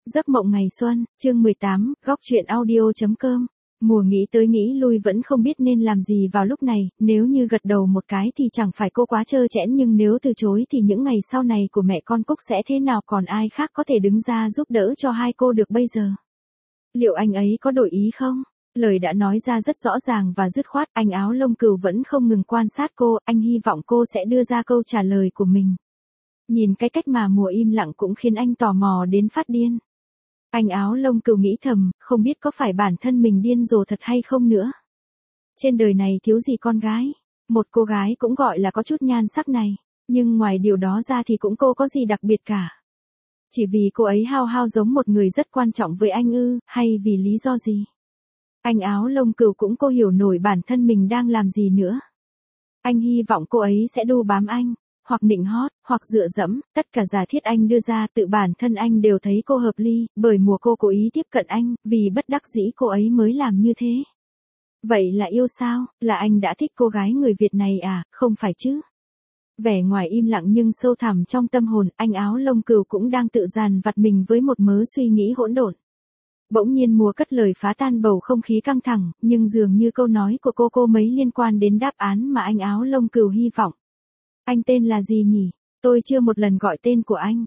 Giấc mộng ngày xuân, chương 18, góc truyện audio.com. Mùa nghĩ tới nghĩ lui vẫn không biết nên làm gì vào lúc này, nếu như gật đầu một cái thì chẳng phải cô quá trơ trẽn, nhưng nếu từ chối thì những ngày sau này của mẹ con Cúc sẽ thế nào, còn ai khác có thể đứng ra giúp đỡ cho hai cô được bây giờ. Liệu anh ấy có đổi ý không? Lời đã nói ra rất rõ ràng và dứt khoát, anh áo lông cừu vẫn không ngừng quan sát cô, anh hy vọng cô sẽ đưa ra câu trả lời của mình. Nhìn cái cách mà mùa im lặng cũng khiến anh tò mò đến phát điên. Anh áo lông cừu nghĩ thầm, không biết có phải bản thân mình điên rồ thật hay không nữa. Trên đời này thiếu gì con gái, một cô gái cũng gọi là có chút nhan sắc này, nhưng ngoài điều đó ra thì cũng cô có gì đặc biệt cả. Chỉ vì cô ấy hao giống một người rất quan trọng với anh ư, hay vì lý do gì? Anh áo lông cừu cũng cô hiểu nổi bản thân mình đang làm gì nữa. Anh hy vọng cô ấy sẽ đu bám anh, hoặc nịnh hót, hoặc dựa dẫm, tất cả giả thiết anh đưa ra tự bản thân anh đều thấy cô hợp ly, bởi mùa cô cố ý tiếp cận anh, vì bất đắc dĩ cô ấy mới làm như thế. Vậy là yêu sao, là anh đã thích cô gái người Việt này à, không phải chứ? Vẻ ngoài im lặng nhưng sâu thẳm trong tâm hồn, anh áo lông cừu cũng đang tự dằn vặt mình với một mớ suy nghĩ hỗn độn. Bỗng nhiên mùa cất lời phá tan bầu không khí căng thẳng, nhưng dường như câu nói của cô mấy liên quan đến đáp án mà anh áo lông cừu hy vọng. Anh tên là gì nhỉ? Tôi chưa một lần gọi tên của anh.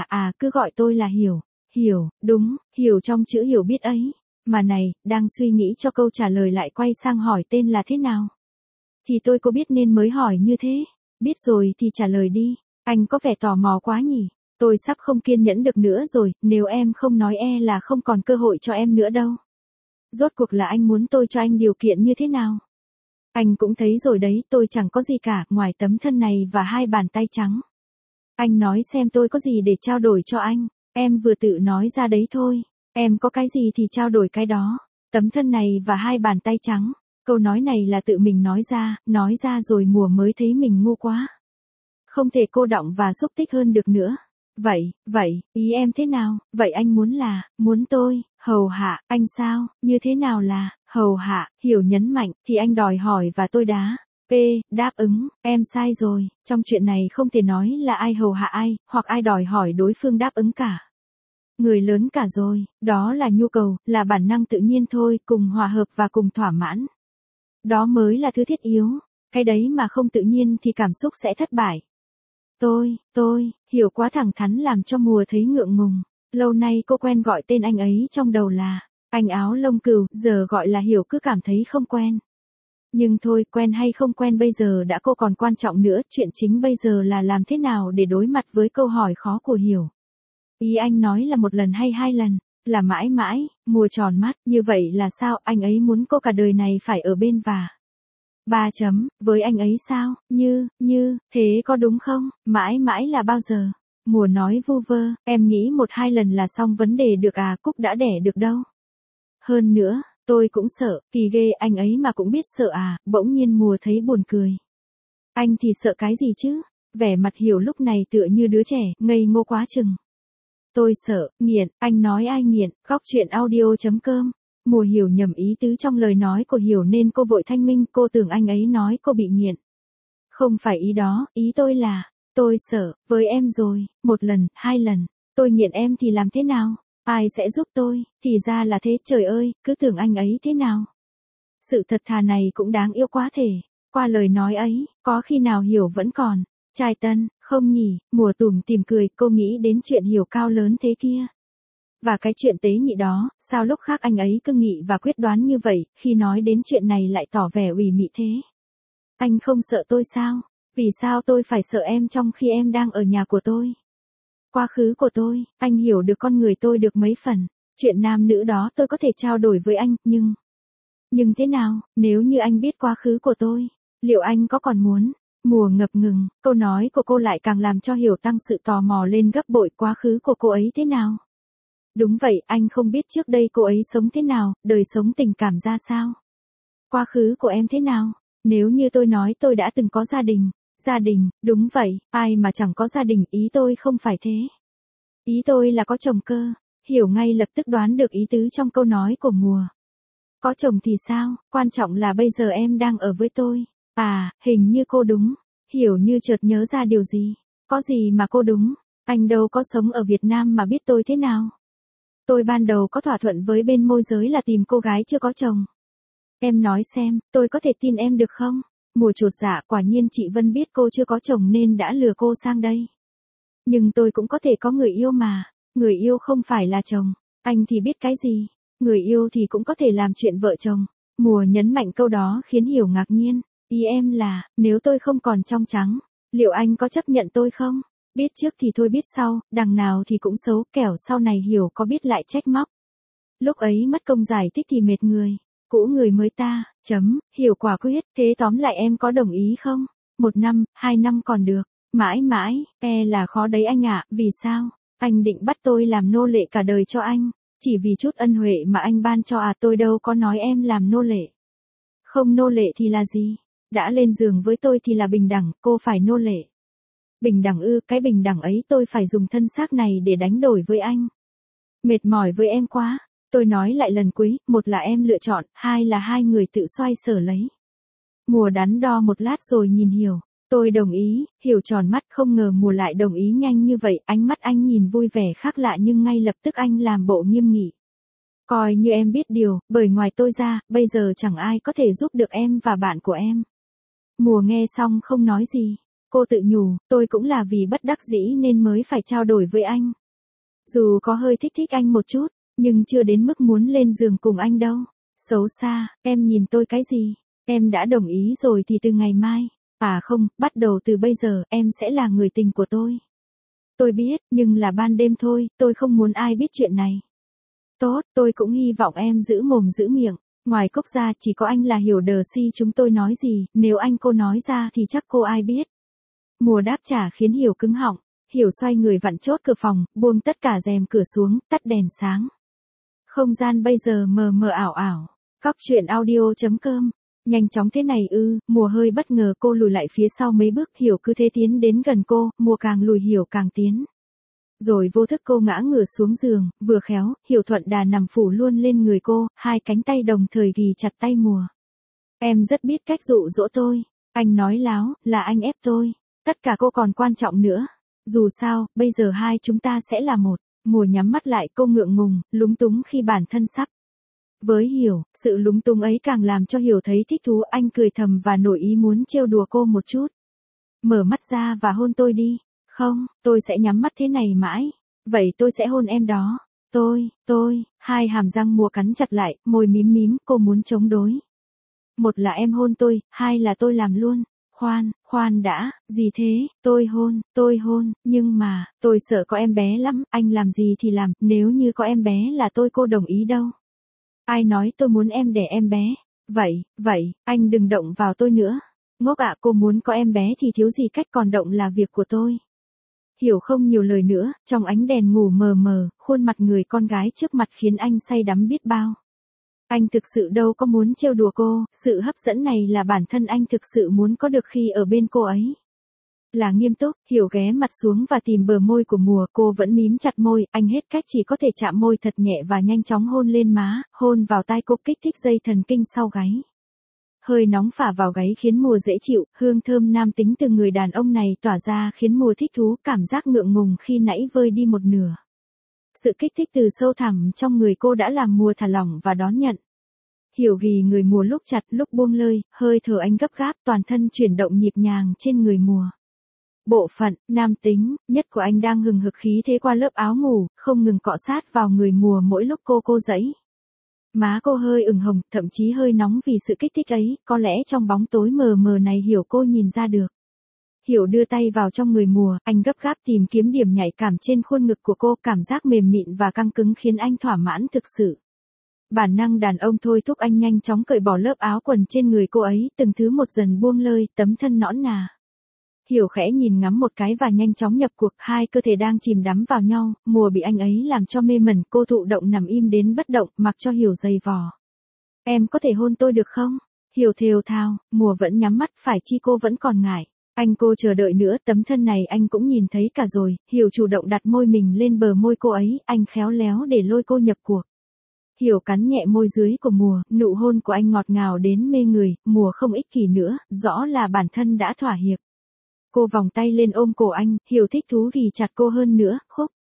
Cứ gọi tôi là Hiểu. Hiểu, đúng, Hiểu trong chữ hiểu biết ấy. Mà này, đang suy nghĩ cho câu trả lời lại quay sang hỏi tên là thế nào? Thì tôi có biết nên mới hỏi như thế. Biết rồi thì trả lời đi. Anh có vẻ tò mò quá nhỉ? Tôi sắp không kiên nhẫn được nữa rồi, nếu em không nói là không còn cơ hội cho em nữa đâu. Rốt cuộc là anh muốn tôi cho anh điều kiện như thế nào? Anh cũng thấy rồi đấy, tôi chẳng có gì cả, ngoài tấm thân này và hai bàn tay trắng. Anh nói xem tôi có gì để trao đổi cho anh, em vừa tự nói ra đấy thôi, em có cái gì thì trao đổi cái đó, tấm thân này và hai bàn tay trắng, câu nói này là tự mình nói ra rồi mùa mới thấy mình ngu quá. Không thể cô đọng và xúc tích hơn được nữa. Vậy, ý em thế nào, vậy anh muốn tôi, hầu hạ, anh sao, như thế nào là, hầu hạ, Hiểu nhấn mạnh, thì anh đòi hỏi và tôi đáp ứng, em sai rồi, trong chuyện này không thể nói là ai hầu hạ ai, hoặc ai đòi hỏi đối phương đáp ứng cả. Người lớn cả rồi, đó là nhu cầu, là bản năng tự nhiên thôi, cùng hòa hợp và cùng thỏa mãn. Đó mới là thứ thiết yếu, cái đấy mà không tự nhiên thì cảm xúc sẽ thất bại. Tôi, Hiểu quá thẳng thắn làm cho mùa thấy ngượng ngùng. Lâu nay cô quen gọi tên anh ấy trong đầu là anh áo lông cừu, giờ gọi là Hiểu cứ cảm thấy không quen. Nhưng thôi, quen hay không quen bây giờ đã cô còn quan trọng nữa, chuyện chính bây giờ là làm thế nào để đối mặt với câu hỏi khó của Hiểu. Ý anh nói là một lần hay hai lần, là mãi mãi, mùa tròn mắt, như vậy là sao, anh ấy muốn cô cả đời này phải ở bên và... với anh ấy sao, thế có đúng không, mãi mãi là bao giờ? Mùa nói vu vơ, em nghĩ một hai lần là xong vấn đề được à, Cúc đã đẻ được đâu. Hơn nữa, tôi cũng sợ, kỳ ghê, anh ấy mà cũng biết sợ à, bỗng nhiên mùa thấy buồn cười. Anh thì sợ cái gì chứ? Vẻ mặt Hiểu lúc này tựa như đứa trẻ, ngây ngô quá chừng. Tôi sợ, nghiện, anh nói ai nghiện, góc truyện audio.com. Mùa hiểu nhầm ý tứ trong lời nói của Hiểu nên cô vội thanh minh, cô tưởng anh ấy nói cô bị nghiện. Không phải ý đó, ý tôi là, tôi sợ, với em rồi, một lần, hai lần, tôi nghiện em thì làm thế nào? Ai sẽ giúp tôi? Thì ra là thế, trời ơi, cứ tưởng anh ấy thế nào? Sự thật thà này cũng đáng yêu quá thể. Qua lời nói ấy, có khi nào Hiểu vẫn còn trai tân, không nhỉ? Mùa tủm tỉm cười, cô nghĩ đến chuyện Hiểu cao lớn thế kia. Và cái chuyện tế nhị đó, sao lúc khác anh ấy cương nghị và quyết đoán như vậy, khi nói đến chuyện này lại tỏ vẻ ủy mị thế? Anh không sợ tôi sao? Vì sao tôi phải sợ em trong khi em đang ở nhà của tôi? Quá khứ của tôi, anh hiểu được con người tôi được mấy phần. Chuyện nam nữ đó tôi có thể trao đổi với anh, nhưng thế nào, nếu như anh biết quá khứ của tôi, liệu anh có còn muốn? Mùa ngập ngừng, câu nói của cô lại càng làm cho Hiểu tăng sự tò mò lên gấp bội, quá khứ của cô ấy thế nào? Đúng vậy, anh không biết trước đây cô ấy sống thế nào, đời sống tình cảm ra sao? Quá khứ của em thế nào? Nếu như tôi nói tôi đã từng có gia đình, đúng vậy, ai mà chẳng có gia đình, ý tôi không phải thế. Ý tôi là có chồng cơ. Hiểu ngay lập tức đoán được ý tứ trong câu nói của mùa. Có chồng thì sao, quan trọng là bây giờ em đang ở với tôi. À, hình như cô đúng. Hiểu như chợt nhớ ra điều gì. Có gì mà cô đúng, anh đâu có sống ở Việt Nam mà biết tôi thế nào. Tôi ban đầu có thỏa thuận với bên môi giới là tìm cô gái chưa có chồng. Em nói xem, tôi có thể tin em được không? Mùa chột dạ, quả nhiên chị Vân biết cô chưa có chồng nên đã lừa cô sang đây. Nhưng tôi cũng có thể có người yêu mà, người yêu không phải là chồng, anh thì biết cái gì, người yêu thì cũng có thể làm chuyện vợ chồng. Mùa nhấn mạnh câu đó khiến Hiểu ngạc nhiên, ý em là, nếu tôi không còn trong trắng, liệu anh có chấp nhận tôi không? Biết trước thì thôi biết sau, đằng nào thì cũng xấu, kẻo sau này Hiểu có biết lại trách móc. Lúc ấy mất công giải thích thì mệt người, cũ người mới ta, Hiểu quả quyết, thế tóm lại em có đồng ý không? 1 năm, 2 năm còn được, mãi mãi, là khó đấy anh ạ, vì sao? Anh định bắt tôi làm nô lệ cả đời cho anh, chỉ vì chút ân huệ mà anh ban cho à, tôi đâu có nói em làm nô lệ. Không nô lệ thì là gì? Đã lên giường với tôi thì là bình đẳng, cô phải nô lệ. Bình đẳng ư, cái bình đẳng ấy tôi phải dùng thân xác này để đánh đổi với anh. Mệt mỏi với em quá. Tôi nói lại lần cuối, 1 là em lựa chọn, 2 là hai người tự xoay sở lấy. Mùa đắn đo một lát rồi nhìn Hiểu. Tôi đồng ý, Hiểu tròn mắt, không ngờ Mùa lại đồng ý nhanh như vậy, ánh mắt anh nhìn vui vẻ khác lạ nhưng ngay lập tức anh làm bộ nghiêm nghị. Coi như em biết điều, bởi ngoài tôi ra, bây giờ chẳng ai có thể giúp được em và bạn của em. Mùa nghe xong không nói gì. Cô tự nhủ, tôi cũng là vì bất đắc dĩ nên mới phải trao đổi với anh. Dù có hơi thích anh một chút, nhưng chưa đến mức muốn lên giường cùng anh đâu. Xấu xa, em nhìn tôi cái gì? Em đã đồng ý rồi thì từ ngày mai. À không, bắt đầu từ bây giờ em sẽ là người tình của tôi. Tôi biết, nhưng là ban đêm thôi, tôi không muốn ai biết chuyện này. Tốt, tôi cũng hy vọng em giữ mồm giữ miệng. Ngoài Cốc ra chỉ có anh là Hiểu đờ si chúng tôi nói gì, nếu anh cô nói ra thì chắc cô ai biết. Mùa đáp trả khiến Hiểu cứng họng. Hiểu xoay người vặn chốt cửa phòng, buông tất cả rèm cửa xuống, tắt đèn sáng. Không gian bây giờ mờ mờ ảo ảo. Góc truyện audio.com. Nhanh chóng thế này ư? Mùa hơi bất ngờ, cô lùi lại phía sau mấy bước, Hiểu cứ thế tiến đến gần cô, Mùa càng lùi Hiểu càng tiến. Rồi vô thức cô ngã ngửa xuống giường, vừa khéo, Hiểu thuận đà nằm phủ luôn lên người cô, hai cánh tay đồng thời ghì chặt tay Mùa. Em rất biết cách dụ dỗ tôi. Anh nói láo, là anh ép tôi. Tất cả cô còn quan trọng nữa. Dù sao, bây giờ hai chúng ta sẽ là một. Mùa nhắm mắt lại, cô ngượng ngùng, lúng túng khi bản thân sắp. Với Hiểu, sự lúng túng ấy càng làm cho Hiểu thấy thích thú, anh cười thầm và nổi ý muốn trêu đùa cô một chút. Mở mắt ra và hôn tôi đi. Không, tôi sẽ nhắm mắt thế này mãi. Vậy tôi sẽ hôn em đó. Tôi, hai hàm răng Mùa cắn chặt lại, môi mím mím, cô muốn chống đối. 1 là em hôn tôi, 2 là tôi làm luôn. Khoan đã, gì thế, tôi hôn, nhưng mà, tôi sợ có em bé lắm, anh làm gì thì làm, nếu như có em bé là cô đồng ý đâu. Ai nói tôi muốn em đẻ em bé, vậy, anh đừng động vào tôi nữa. Ngốc ạ, cô muốn có em bé thì thiếu gì cách, còn động là việc của tôi. Hiểu không nhiều lời nữa, trong ánh đèn ngủ mờ mờ, khuôn mặt người con gái trước mặt khiến anh say đắm biết bao. Anh thực sự đâu có muốn trêu đùa cô, sự hấp dẫn này là bản thân anh thực sự muốn có được khi ở bên cô ấy. Là nghiêm túc, Hiểu ghé mặt xuống và tìm bờ môi của Mùa, cô vẫn mím chặt môi, anh hết cách chỉ có thể chạm môi thật nhẹ và nhanh chóng hôn lên má, hôn vào tai cô kích thích dây thần kinh sau gáy. Hơi nóng phả vào gáy khiến Mùa dễ chịu, hương thơm nam tính từ người đàn ông này tỏa ra khiến Mùa thích thú, cảm giác ngượng ngùng khi nãy vơi đi một nửa. Sự kích thích từ sâu thẳm trong người cô đã làm Mùa thả lỏng và đón nhận. Hiểu ghì người Mùa lúc chặt lúc buông lơi, hơi thở anh gấp gáp, toàn thân chuyển động nhịp nhàng trên người Mùa. Bộ phận nam tính nhất của anh đang hừng hực khí thế qua lớp áo ngủ, không ngừng cọ sát vào người Mùa mỗi lúc cô giãy. Má cô hơi ửng hồng, thậm chí hơi nóng vì sự kích thích ấy, có lẽ trong bóng tối mờ mờ này Hiểu cô nhìn ra được. Hiểu đưa tay vào trong người Mùa, anh gấp gáp tìm kiếm điểm nhạy cảm trên khuôn ngực của cô, cảm giác mềm mịn và căng cứng khiến anh thỏa mãn thực sự. Bản năng đàn ông thôi thúc anh nhanh chóng cởi bỏ lớp áo quần trên người cô ấy, từng thứ một dần buông lơi, tấm thân nõn nà. Hiểu khẽ nhìn ngắm một cái và nhanh chóng nhập cuộc, hai cơ thể đang chìm đắm vào nhau, Mùa bị anh ấy làm cho mê mẩn, cô thụ động nằm im đến bất động, mặc cho Hiểu giày vò. Em có thể hôn tôi được không? Hiểu thều thào, Mùa vẫn nhắm mắt, phải chi cô vẫn còn ngại. Anh cô chờ đợi nữa, tấm thân này anh cũng nhìn thấy cả rồi, Hiểu chủ động đặt môi mình lên bờ môi cô ấy, anh khéo léo để lôi cô nhập cuộc. Hiểu cắn nhẹ môi dưới của Mùa, nụ hôn của anh ngọt ngào đến mê người, Mùa không ích kỷ nữa, rõ là bản thân đã thỏa hiệp. Cô vòng tay lên ôm cổ anh, Hiểu thích thú ghì chặt cô hơn nữa, khúc.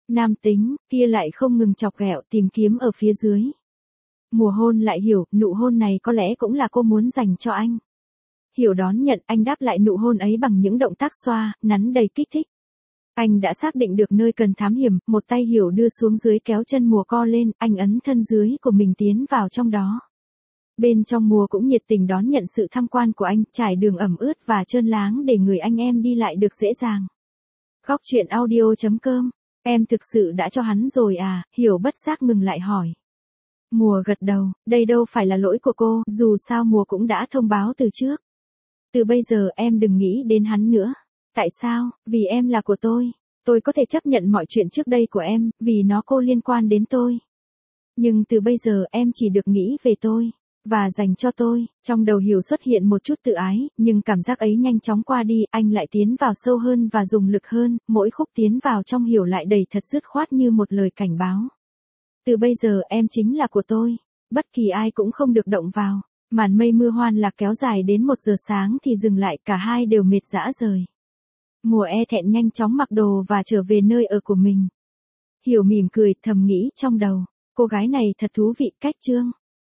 Nam tính, kia lại không ngừng chọc ghẹo tìm kiếm ở phía dưới. Mùa hôn lại hiểu, nụ hôn này có lẽ cũng là cô muốn dành cho anh. Hiểu đón nhận, anh đáp lại nụ hôn ấy bằng những động tác xoa, nắn đầy kích thích. Anh đã xác định được nơi cần thám hiểm, một tay Hiểu đưa xuống dưới kéo chân Mùa co lên, anh ấn thân dưới của mình tiến vào trong đó. Bên trong Mùa cũng nhiệt tình đón nhận sự tham quan của anh, trải đường ẩm ướt và trơn láng để người anh em đi lại được dễ dàng. Góc truyện audio.com, em thực sự đã cho hắn rồi à, Hiểu bất giác ngừng lại hỏi. Mùa gật đầu, đây đâu phải là lỗi của cô, dù sao Mùa cũng đã thông báo từ trước. Từ bây giờ em đừng nghĩ đến hắn nữa. Tại sao? Vì em là của tôi. Tôi có thể chấp nhận mọi chuyện trước đây của em, vì nó cô liên quan đến tôi. Nhưng từ bây giờ em chỉ được nghĩ về tôi. Và dành cho tôi. Trong đầu Hiểu xuất hiện một chút tự ái, nhưng cảm giác ấy nhanh chóng qua đi, anh lại tiến vào sâu hơn và dùng lực hơn, mỗi khúc tiến vào trong Hiểu lại đầy thật dứt khoát như một lời cảnh báo. Từ bây giờ em chính là của tôi. Bất kỳ ai cũng không được động vào. Màn mây mưa hoan lạc kéo dài đến 1 giờ sáng thì dừng lại, cả hai đều mệt rã rời. Mùa e thẹn nhanh chóng mặc đồ và trở về nơi ở của mình. Hiểu mỉm cười thầm nghĩ trong đầu, cô gái này thật thú vị, cách chương.